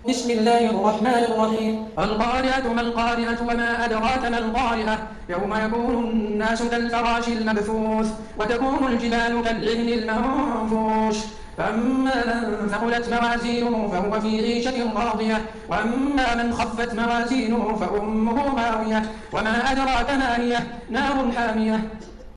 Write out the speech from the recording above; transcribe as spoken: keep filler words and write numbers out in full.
بسم الله الرحمن الرحيم القارعة ما القارعة وما أدراك ما القارعة يوم يكون الناس كالفراش المبثوث وتكون الجبال كالعهن المنفوش فأما من ثقلت موازينه فهو في عيشة راضية وأما من خفت موازينه فأمه هاوية وما أدراك ما هي نار حامية